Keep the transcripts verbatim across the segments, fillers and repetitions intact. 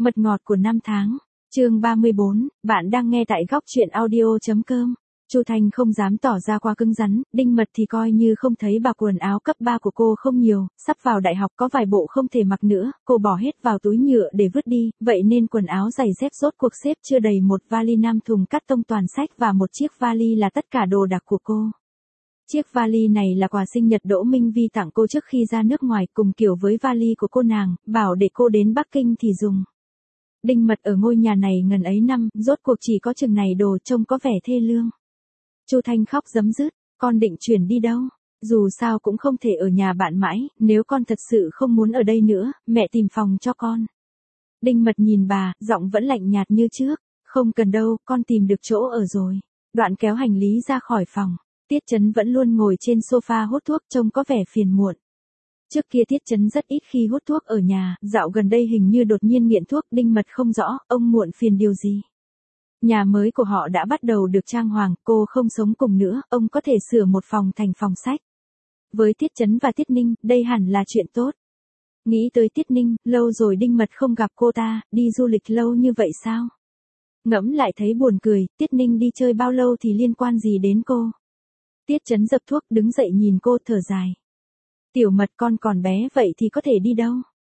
Mật ngọt của năm tháng, chương ba mươi bốn, bạn đang nghe tại góc truyện audio.com. Chu Thanh không dám tỏ ra quá cứng rắn, Đinh Mật thì coi như không thấy. Bà quần áo cấp ba của cô không nhiều, sắp vào đại học có vài bộ không thể mặc nữa, cô bỏ hết vào túi nhựa để vứt đi, vậy nên quần áo giày dép rốt cuộc xếp chưa đầy một vali năm thùng cắt tông toàn sách và một chiếc vali là tất cả đồ đạc của cô. Chiếc vali này là quà sinh nhật Đỗ Minh Vi tặng cô trước khi ra nước ngoài, cùng kiểu với vali của cô nàng, bảo để cô đến Bắc Kinh thì dùng. Đinh Mật ở ngôi nhà này ngần ấy năm, rốt cuộc chỉ có chừng này đồ, trông có vẻ thê lương. Chu Thanh khóc rấm rứt, con định chuyển đi đâu? Dù sao cũng không thể ở nhà bạn mãi, nếu con thật sự không muốn ở đây nữa, mẹ tìm phòng cho con. Đinh Mật nhìn bà, giọng vẫn lạnh nhạt như trước, không cần đâu, con tìm được chỗ ở rồi. Đoạn kéo hành lý ra khỏi phòng. Tiết Chấn vẫn luôn ngồi trên sofa hút thuốc, trông có vẻ phiền muộn. Trước kia Tiết Chấn rất ít khi hút thuốc ở nhà, dạo gần đây hình như đột nhiên nghiện thuốc. Đinh Mật không rõ, ông muộn phiền điều gì. Nhà mới của họ đã bắt đầu được trang hoàng, cô không sống cùng nữa, ông có thể sửa một phòng thành phòng sách. Với Tiết Chấn và Tiết Ninh, đây hẳn là chuyện tốt. Nghĩ tới Tiết Ninh, lâu rồi Đinh Mật không gặp cô ta, đi du lịch lâu như vậy sao? Ngẫm lại thấy buồn cười, Tiết Ninh đi chơi bao lâu thì liên quan gì đến cô? Tiết Chấn dập thuốc đứng dậy nhìn cô thở dài. Tiểu Mật, con còn bé vậy thì có thể đi đâu?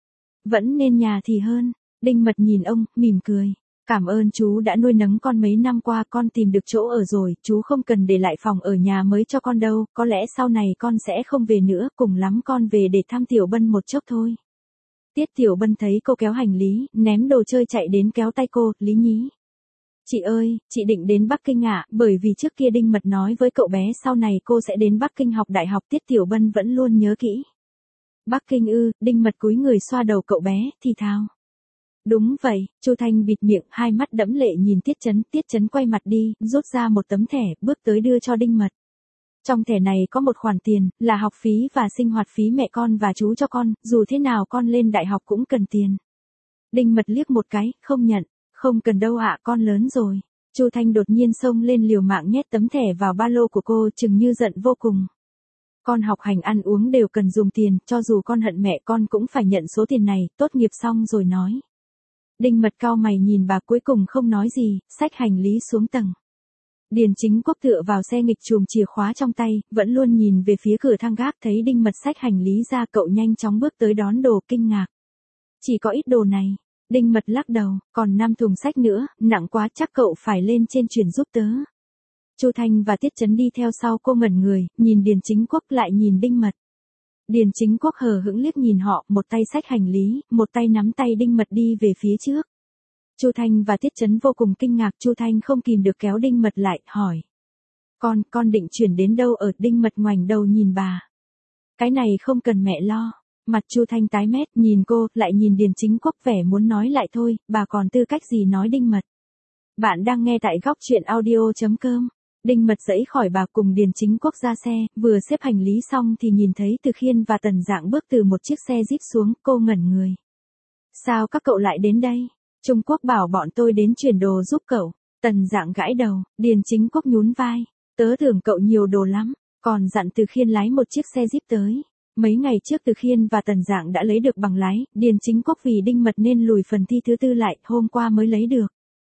Vẫn nên nhà thì hơn. Đinh Mật nhìn ông, mỉm cười. Cảm ơn chú đã nuôi nấng con mấy năm qua, con tìm được chỗ ở rồi, chú không cần để lại phòng ở nhà mới cho con đâu, có lẽ sau này con sẽ không về nữa, cùng lắm con về để thăm Tiểu Bân một chốc thôi. Tiết Tiểu Bân thấy cô kéo hành lý, ném đồ chơi chạy đến kéo tay cô, Lý Nhí. Chị ơi, chị định đến Bắc Kinh ạ, à? Bởi vì trước kia Đinh Mật nói với cậu bé sau này cô sẽ đến Bắc Kinh học đại học. Tiết Tiểu Bân vẫn luôn nhớ kỹ. Bắc Kinh ư? Đinh Mật cúi người xoa đầu cậu bé, thì thào. Đúng vậy, Chu Thanh bịt miệng, hai mắt đẫm lệ nhìn Tiết Chấn. Tiết Chấn quay mặt đi, rút ra một tấm thẻ, bước tới đưa cho Đinh Mật. Trong thẻ này có một khoản tiền, là học phí và sinh hoạt phí mẹ con và chú cho con, dù thế nào con lên đại học cũng cần tiền. Đinh Mật liếc một cái, không nhận. Không cần đâu ạ, con lớn rồi. Chu Thanh đột nhiên xông lên liều mạng nhét tấm thẻ vào ba lô của cô, chừng như giận vô cùng. Con học hành ăn uống đều cần dùng tiền, cho dù con hận mẹ con cũng phải nhận số tiền này, tốt nghiệp xong rồi nói. Đinh Mật cau mày nhìn bà, cuối cùng không nói gì, xách hành lý xuống tầng. Điền Chính Quốc tựa vào xe nghịch chùm chìa khóa trong tay, vẫn luôn nhìn về phía cửa thang gác, thấy Đinh Mật xách hành lý ra, cậu nhanh chóng bước tới đón đồ, kinh ngạc. Chỉ có ít đồ này. Đinh Mật lắc đầu, còn năm thùng sách nữa, nặng quá, chắc cậu phải lên trên chuyển giúp tớ. Chu Thanh và Tiết Chấn đi theo sau, cô ngẩn người, nhìn Điền Chính Quốc lại nhìn Đinh Mật. Điền Chính Quốc hờ hững liếc nhìn họ, một tay xách hành lý, một tay nắm tay Đinh Mật đi về phía trước. Chu Thanh và Tiết Chấn vô cùng kinh ngạc, Chu Thanh không kìm được kéo Đinh Mật lại, hỏi. Con, con định chuyển đến đâu ở? Đinh Mật ngoảnh đầu nhìn bà. Cái này không cần mẹ lo. Mặt Chu Thanh tái mét, nhìn cô, lại nhìn Điền Chính Quốc, vẻ muốn nói lại thôi, bà còn tư cách gì nói Đinh Mật. Bạn đang nghe tại góc truyện audio.com. Đinh Mật dãy khỏi bà, cùng Điền Chính Quốc ra xe, vừa xếp hành lý xong thì nhìn thấy Từ Khiên và Tần Dạng bước từ một chiếc xe jeep xuống, cô ngẩn người. Sao các cậu lại đến đây? Trung Quốc bảo bọn tôi đến chuyển đồ giúp cậu. Tần Dạng gãi đầu, Điền Chính Quốc nhún vai. Tớ tưởng cậu nhiều đồ lắm, còn dặn Từ Khiên lái một chiếc xe jeep tới. Mấy ngày trước Từ Khiên và Tần Dạng đã lấy được bằng lái, Điền Chính Quốc vì Đinh Mật nên lùi phần thi thứ tư lại, hôm qua mới lấy được.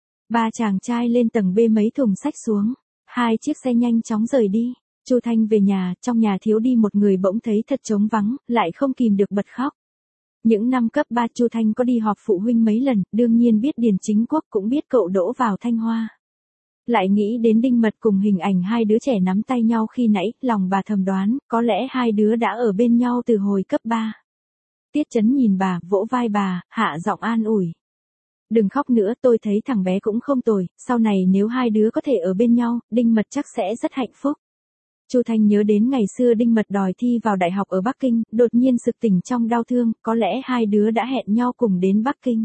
Ba chàng trai lên tầng B mấy thùng sách xuống, hai chiếc xe nhanh chóng rời đi. Chu Thanh về nhà, trong nhà thiếu đi một người, bỗng thấy thật trống vắng, lại không kìm được bật khóc. Những năm cấp ba Chu Thanh có đi họp phụ huynh mấy lần, đương nhiên biết Điền Chính Quốc, cũng biết cậu đỗ vào Thanh Hoa. Lại nghĩ đến Đinh Mật cùng hình ảnh hai đứa trẻ nắm tay nhau khi nãy, lòng bà thầm đoán, có lẽ hai đứa đã ở bên nhau từ hồi cấp ba. Tiết Chấn nhìn bà, vỗ vai bà, hạ giọng an ủi. Đừng khóc nữa, tôi thấy thằng bé cũng không tồi, sau này nếu hai đứa có thể ở bên nhau, Đinh Mật chắc sẽ rất hạnh phúc. Chu Thanh nhớ đến ngày xưa Đinh Mật đòi thi vào đại học ở Bắc Kinh, đột nhiên sực tỉnh trong đau thương, có lẽ hai đứa đã hẹn nhau cùng đến Bắc Kinh.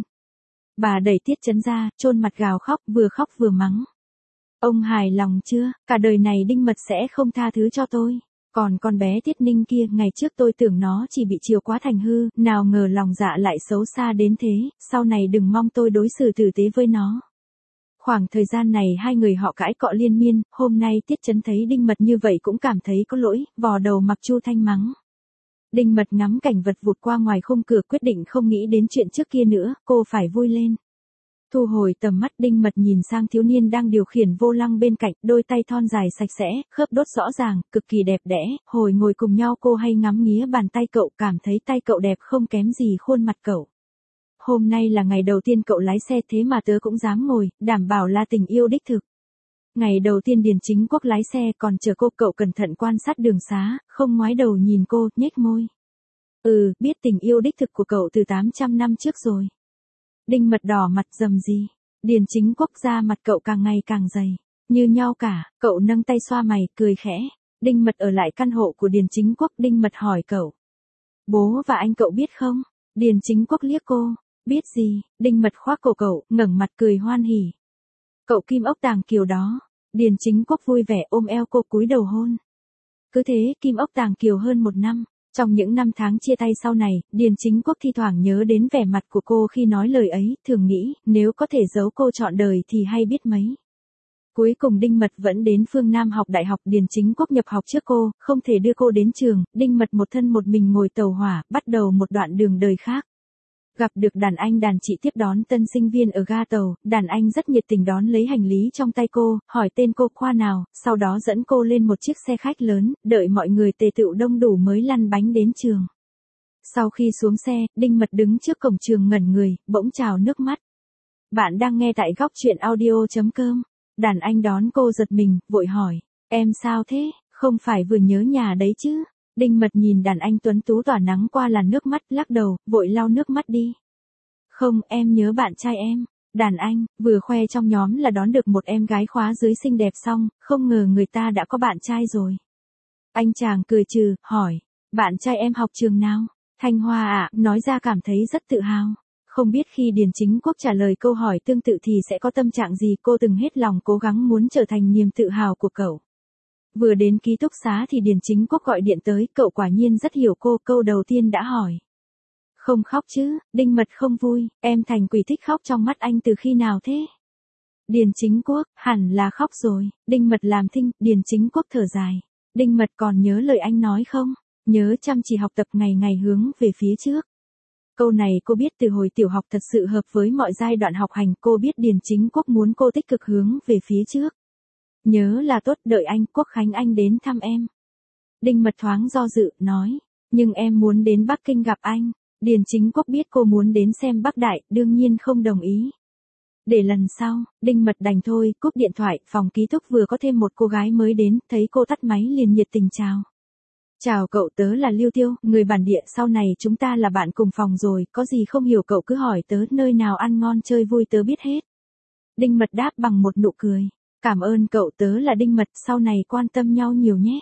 Bà đẩy Tiết Chấn ra, chôn mặt gào khóc, vừa khóc vừa mắng. Ông hài lòng chưa? Cả đời này Đinh Mật sẽ không tha thứ cho tôi. Còn con bé Tiết Ninh kia, ngày trước tôi tưởng nó chỉ bị chiều quá thành hư, nào ngờ lòng dạ lại xấu xa đến thế, sau này đừng mong tôi đối xử tử tế với nó. Khoảng thời gian này hai người họ cãi cọ liên miên, hôm nay Tiết Chấn thấy Đinh Mật như vậy cũng cảm thấy có lỗi, vò đầu mặc Chu Thanh mắng. Đinh Mật ngắm cảnh vật vụt qua ngoài khung cửa quyết định không nghĩ đến chuyện trước kia nữa, cô phải vui lên. Thu hồi tầm mắt Đinh Mật nhìn sang thiếu niên đang điều khiển vô lăng bên cạnh, đôi tay thon dài sạch sẽ, khớp đốt rõ ràng, cực kỳ đẹp đẽ, hồi ngồi cùng nhau cô hay ngắm nghía bàn tay cậu cảm thấy tay cậu đẹp không kém gì khuôn mặt cậu. Hôm nay là ngày đầu tiên cậu lái xe thế mà tớ cũng dám ngồi, đảm bảo là tình yêu đích thực. Ngày đầu tiên Điền Chính Quốc lái xe còn chờ cô cậu cẩn thận quan sát đường xá, không ngoái đầu nhìn cô, nhếch môi. Ừ, biết tình yêu đích thực của cậu từ tám trăm năm trước rồi. Đinh Mật đỏ mặt rầm gì. Điền Chính Quốc ra mặt cậu càng ngày càng dày. Như nhau cả, cậu nâng tay xoa mày, cười khẽ. Đinh Mật ở lại căn hộ của Điền Chính Quốc. Đinh Mật hỏi cậu. Bố và anh cậu biết không? Điền Chính Quốc liếc cô. Biết gì? Đinh Mật khoác cổ cậu, ngẩng mặt cười hoan hỉ. Cậu Kim Ốc Tàng Kiều đó. Điền Chính Quốc vui vẻ ôm eo cô cúi đầu hôn. Cứ thế Kim Ốc Tàng Kiều hơn một năm. Trong những năm tháng chia tay sau này, Điền Chính Quốc thi thoảng nhớ đến vẻ mặt của cô khi nói lời ấy, thường nghĩ, nếu có thể giấu cô trọn đời thì hay biết mấy. Cuối cùng Đinh Mật vẫn đến phương Nam học đại học. Điền Chính Quốc nhập học trước cô, không thể đưa cô đến trường, Đinh Mật một thân một mình ngồi tàu hỏa, bắt đầu một đoạn đường đời khác. Gặp được đàn anh đàn chị tiếp đón tân sinh viên ở ga tàu, đàn anh rất nhiệt tình đón lấy hành lý trong tay cô, hỏi tên cô khoa nào, sau đó dẫn cô lên một chiếc xe khách lớn, đợi mọi người tề tựu đông đủ mới lăn bánh đến trường. Sau khi xuống xe, Đinh Mật đứng trước cổng trường ngẩn người, bỗng trào nước mắt. Bạn đang nghe tại góc truyện audio.com. Đàn anh đón cô giật mình, vội hỏi, em sao thế, không phải vừa nhớ nhà đấy chứ? Đinh Mật nhìn đàn anh tuấn tú tỏa nắng qua làn nước mắt, lắc đầu, vội lau nước mắt đi. Không, em nhớ bạn trai em. Đàn anh, vừa khoe trong nhóm là đón được một em gái khóa dưới xinh đẹp xong, không ngờ người ta đã có bạn trai rồi. Anh chàng cười trừ, hỏi, bạn trai em học trường nào? Thanh Hoa ạ, nói ra cảm thấy rất tự hào. Không biết khi Điền Chính Quốc trả lời câu hỏi tương tự thì sẽ có tâm trạng gì, cô từng hết lòng cố gắng muốn trở thành niềm tự hào của cậu. Vừa đến ký túc xá thì Điền Chính Quốc gọi điện tới, cậu quả nhiên rất hiểu cô, câu đầu tiên đã hỏi. Không khóc chứ? Đinh Mật không vui, em thành quỷ thích khóc trong mắt anh từ khi nào thế? Điền Chính Quốc, hẳn là khóc rồi. Đinh Mật làm thinh, Điền Chính Quốc thở dài. Đinh Mật còn nhớ lời anh nói không? Nhớ chăm chỉ học tập ngày ngày hướng về phía trước. Câu này cô biết từ hồi tiểu học thật sự hợp với mọi giai đoạn học hành, cô biết Điền Chính Quốc muốn cô tích cực hướng về phía trước. Nhớ là tốt, đợi anh, Quốc Khánh anh đến thăm em. Đinh Mật thoáng do dự, nói, nhưng em muốn đến Bắc Kinh gặp anh. Điền Chính Quốc biết cô muốn đến xem Bắc Đại, đương nhiên không đồng ý. Để lần sau, Đinh Mật đành thôi, cúp điện thoại, phòng ký túc vừa có thêm một cô gái mới đến, thấy cô tắt máy liền nhiệt tình chào. Chào cậu, tớ là Lưu Tiêu, người bản địa, sau này chúng ta là bạn cùng phòng rồi, có gì không hiểu cậu cứ hỏi tớ, nơi nào ăn ngon chơi vui tớ biết hết. Đinh Mật đáp bằng một nụ cười. Cảm ơn cậu, tớ là Đinh Mật, sau này quan tâm nhau nhiều nhé.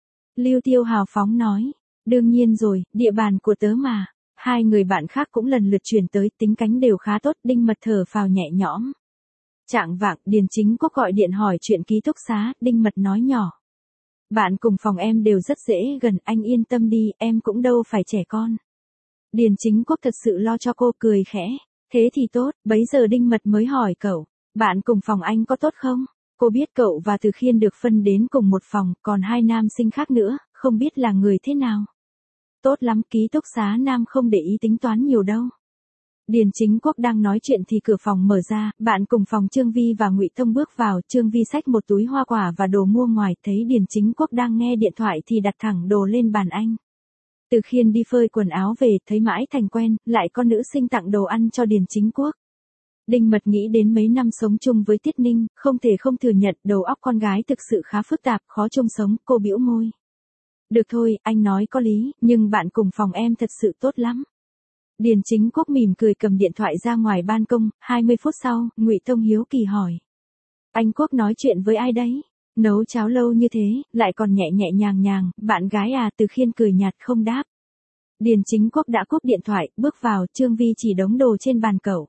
Lưu Tiêu hào phóng nói, đương nhiên rồi, địa bàn của tớ mà. Hai người bạn khác cũng lần lượt chuyển tới, tính cánh đều khá tốt, Đinh Mật thở phào nhẹ nhõm. Chạng vạng, Điền Chính Quốc gọi điện hỏi chuyện ký túc xá, Đinh Mật nói nhỏ. Bạn cùng phòng em đều rất dễ gần, anh yên tâm đi, em cũng đâu phải trẻ con. Điền Chính Quốc thật sự lo cho cô, cười khẽ. Thế thì tốt, bấy giờ Đinh Mật mới hỏi cậu, bạn cùng phòng anh có tốt không? Cô biết cậu và Từ Khiên được phân đến cùng một phòng, còn hai nam sinh khác nữa, không biết là người thế nào. Tốt lắm, ký túc xá nam không để ý tính toán nhiều đâu. Điền Chính Quốc đang nói chuyện thì cửa phòng mở ra, bạn cùng phòng Trương Vi và Ngụy Thông bước vào, Trương Vi xách một túi hoa quả và đồ mua ngoài, thấy Điền Chính Quốc đang nghe điện thoại thì đặt thẳng đồ lên bàn anh. Từ Khiên đi phơi quần áo về, thấy mãi thành quen, lại con nữ sinh tặng đồ ăn cho Điền Chính Quốc. Đinh Mật nghĩ đến mấy năm sống chung với Tiết Ninh, không thể không thừa nhận đầu óc con gái thực sự khá phức tạp, khó chung sống, cô bĩu môi. Được thôi, anh nói có lý, nhưng bạn cùng phòng em thật sự tốt lắm. Điền Chính Quốc mỉm cười cầm điện thoại ra ngoài ban công, hai mươi phút sau, Ngụy Thông hiếu kỳ hỏi. Anh Quốc nói chuyện với ai đấy? Nấu cháo lâu như thế, lại còn nhẹ nhẹ nhàng nhàng, bạn gái à? Từ Khiên cười nhạt không đáp. Điền Chính Quốc đã cúp điện thoại, bước vào, Trương Vi chỉ đống đồ trên bàn cậu.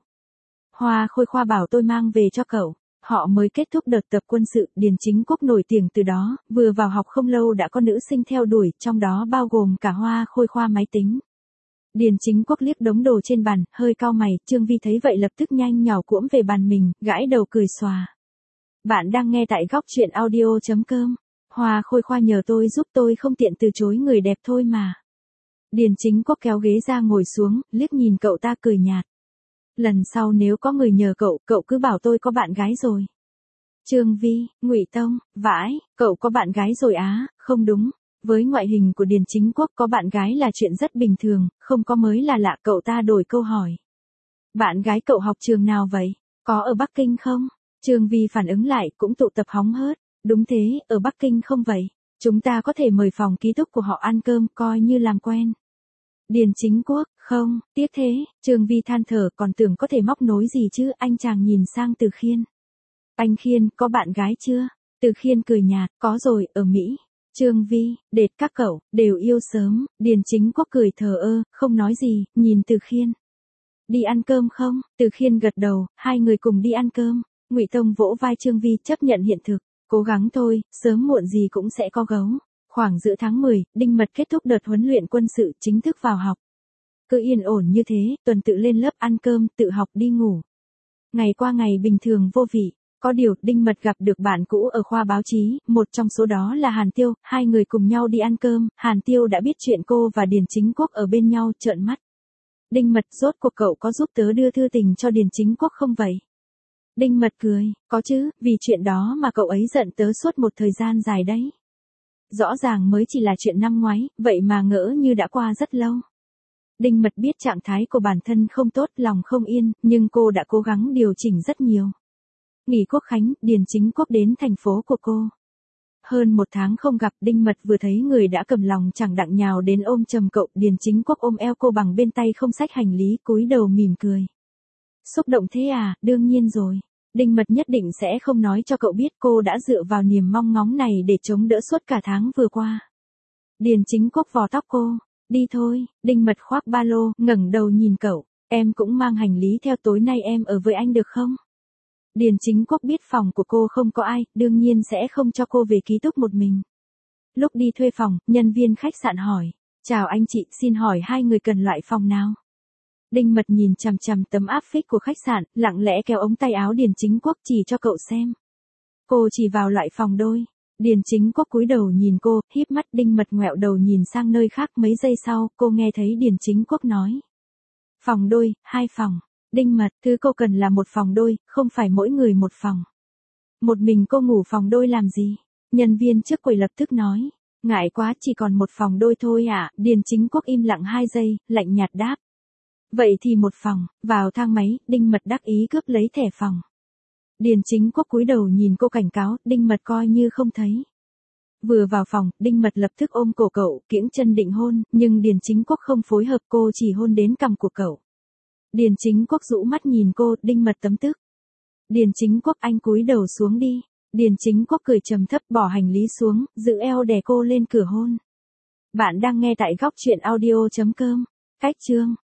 Hoa Khôi Khoa bảo tôi mang về cho cậu. Họ mới kết thúc đợt tập quân sự, Điền Chính Quốc nổi tiếng từ đó, vừa vào học không lâu đã có nữ sinh theo đuổi, trong đó bao gồm cả Hoa Khôi Khoa máy tính. Điền Chính Quốc liếc đống đồ trên bàn, hơi cau mày, Trương Vi thấy vậy lập tức nhanh nhào cuỗm về bàn mình, gãi đầu cười xòa. Bạn đang nghe tại góc truyện audio.com. Hoa Khôi Khoa nhờ tôi giúp, tôi không tiện từ chối người đẹp thôi mà. Điền Chính Quốc kéo ghế ra ngồi xuống, liếc nhìn cậu ta cười nhạt. Lần sau nếu có người nhờ cậu, cậu cứ bảo tôi có bạn gái rồi. Trương Vi, Ngụy Tông, vãi, cậu có bạn gái rồi á, không đúng. Với ngoại hình của Điền Chính Quốc có bạn gái là chuyện rất bình thường, không có mới là lạ. Cậu ta đổi câu hỏi. Bạn gái cậu học trường nào vậy? Có ở Bắc Kinh không? Trương Vi phản ứng lại cũng tụ tập hóng hớt. Đúng thế, ở Bắc Kinh không vậy? Chúng ta có thể mời phòng ký túc của họ ăn cơm coi như làm quen. Điền Chính Quốc, không, tiếc thế, Trương Vi than thở còn tưởng có thể móc nối gì chứ. Anh chàng nhìn sang Từ Khiên. Anh Khiên, có bạn gái chưa? Từ Khiên cười nhạt, có rồi, ở Mỹ. Trương Vi, đệt các cậu, đều yêu sớm. Điền Chính Quốc cười thờ ơ, không nói gì, nhìn Từ Khiên. Đi ăn cơm không? Từ Khiên gật đầu, hai người cùng đi ăn cơm. Ngụy Tông vỗ vai Trương Vi chấp nhận hiện thực. Cố gắng thôi, sớm muộn gì cũng sẽ có gấu. Khoảng giữa tháng mười, Đinh Mật kết thúc đợt huấn luyện quân sự chính thức vào học. Cứ yên ổn như thế, tuần tự lên lớp ăn cơm, tự học đi ngủ. Ngày qua ngày bình thường vô vị. Có điều, Đinh Mật gặp được bạn cũ ở khoa báo chí, một trong số đó là Hàn Tiêu, hai người cùng nhau đi ăn cơm, Hàn Tiêu đã biết chuyện cô và Điền Chính Quốc ở bên nhau, trợn mắt. Đinh Mật, rốt cuộc cậu có giúp tớ đưa thư tình cho Điền Chính Quốc không vậy? Đinh Mật cười, có chứ, vì chuyện đó mà cậu ấy giận tớ suốt một thời gian dài đấy. Rõ ràng mới chỉ là chuyện năm ngoái, vậy mà ngỡ như đã qua rất lâu. Đinh Mật biết trạng thái của bản thân không tốt, lòng không yên, nhưng cô đã cố gắng điều chỉnh rất nhiều. Nghỉ Quốc khánh, Điền Chính Quốc đến thành phố của cô. Hơn một tháng không gặp, Đinh Mật vừa thấy người đã cầm lòng chẳng đặng nhào đến ôm chầm cậu. Điền Chính Quốc ôm eo cô bằng bên tay không xách hành lý, cúi đầu mỉm cười. Xúc động thế à, đương nhiên rồi. Đinh Mật nhất định sẽ không nói cho cậu biết cô đã dựa vào niềm mong ngóng này để chống đỡ suốt cả tháng vừa qua. Điền Chính Quốc vò tóc cô. Đi thôi, Đinh Mật khoác ba lô, ngẩng đầu nhìn cậu. Em cũng mang hành lý theo, tối nay em ở với anh được không? Điền Chính Quốc biết phòng của cô không có ai, đương nhiên sẽ không cho cô về ký túc một mình. Lúc đi thuê phòng, nhân viên khách sạn hỏi. Chào anh chị, xin hỏi hai người cần loại phòng nào? Đinh Mật nhìn chằm chằm tấm áp phích của khách sạn, lặng lẽ kéo ống tay áo Điền Chính Quốc chỉ cho cậu xem. Cô chỉ vào loại phòng đôi. Điền Chính Quốc cúi đầu nhìn cô, híp mắt. Đinh Mật ngoẹo đầu nhìn sang nơi khác. Mấy giây sau, cô nghe thấy Điền Chính Quốc nói. Phòng đôi, hai phòng. Đinh Mật, thứ cô cần là một phòng đôi, không phải mỗi người một phòng. Một mình cô ngủ phòng đôi làm gì? Nhân viên trước quầy lập tức nói. Ngại quá, chỉ còn một phòng đôi thôi ạ. À? Điền Chính Quốc im lặng hai giây, lạnh nhạt đáp. Vậy thì một phòng. Vào thang máy, Đinh Mật đắc ý cướp lấy thẻ phòng. Điền Chính Quốc cúi đầu nhìn cô cảnh cáo, Đinh Mật coi như không thấy. Vừa vào phòng, Đinh Mật lập tức ôm cổ cậu, kiễng chân định hôn, nhưng Điền Chính Quốc không phối hợp, cô chỉ hôn đến cằm của cậu. Điền Chính Quốc rũ mắt nhìn cô, Đinh Mật tấm tức. Điền Chính Quốc, anh cúi đầu xuống đi. Điền Chính Quốc cười trầm thấp, bỏ hành lý xuống, giữ eo đè cô lên cửa hôn. Bạn đang nghe tại góc truyện audio chấm com. Cách chương